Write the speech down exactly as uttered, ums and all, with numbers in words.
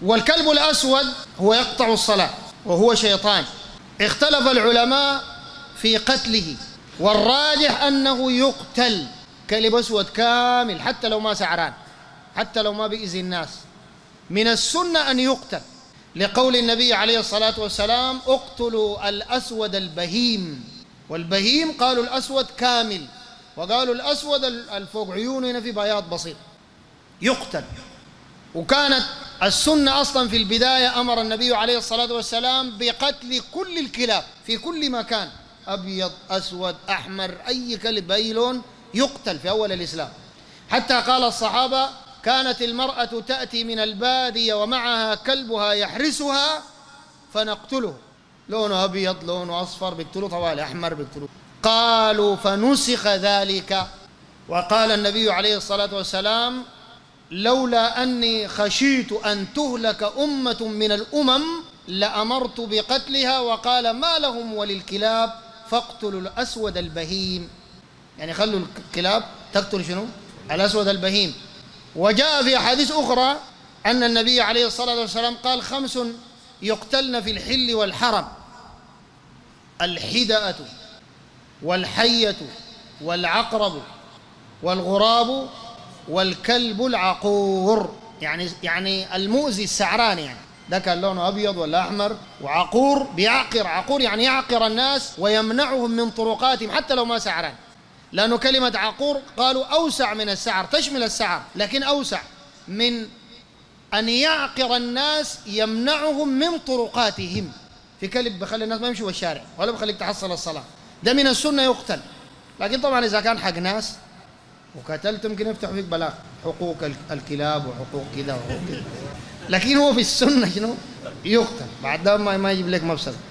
والكلب الأسود هو يقطع الصلاة وهو شيطان. اختلف العلماء في قتله، والراجح أنه يقتل. كلب أسود كامل حتى لو ما سعران، حتى لو ما بيأذي الناس، من السنة أن يقتل، لقول النبي عليه الصلاة والسلام: اقتلوا الأسود البهيم. والبهيم قالوا الأسود كامل، وقالوا الأسود الفوق عيونه هنا في بياض بسيط، يقتل. وكانت السنة أصلا في البداية أمر النبي عليه الصلاة والسلام بقتل كل الكلاب في كل مكان، أبيض أسود أحمر، أي كلب بأي لون يقتل في أول الإسلام. حتى قال الصحابة: كانت المرأة تأتي من البادية ومعها كلبها يحرسها فنقتله، لونه أبيض لونه أصفر بيقتلوه، طوالي أحمر بيقتلوه. قالوا: فنسخ ذلك، وقال النبي عليه الصلاة والسلام: لولا أني خشيت أن تهلك أمة من الأمم لأمرت بقتلها، وقال: ما لهم وللكلاب فاقتلوا الأسود البهيم. يعني خلوا الكلاب تقتل شنو؟ الأسود البهيم. وجاء في أحاديث أخرى أن النبي عليه الصلاة والسلام قال: خمس يقتلن في الحل والحرم: الحدأة والحية والعقرب والغراب والكلب العقور. يعني يعني المؤذي السعران، يعني ده كان لونه أبيض ولا أحمر، وعقور بيعقر، عقور يعني يعقر الناس ويمنعهم من طرقاتهم حتى لو ما سعران، لأنه كلمة عقور قالوا أوسع من السعر، تشمل السعر لكن أوسع من أن يعقر الناس، يمنعهم من طرقاتهم. في كلب بخلي الناس ما يمشوا بالشارع ولا بخليك تحصل الصلاة، ده من السنة يقتل. لكن طبعا إذا كان حق ناس وقتلت يمكن يفتح فيك بلاغ، حقوق الكلاب وحقوق كذا وحقوق كذا، لكن هو في السنة شنو؟ يقتل، بعد ده ما يجيب لك مفسد.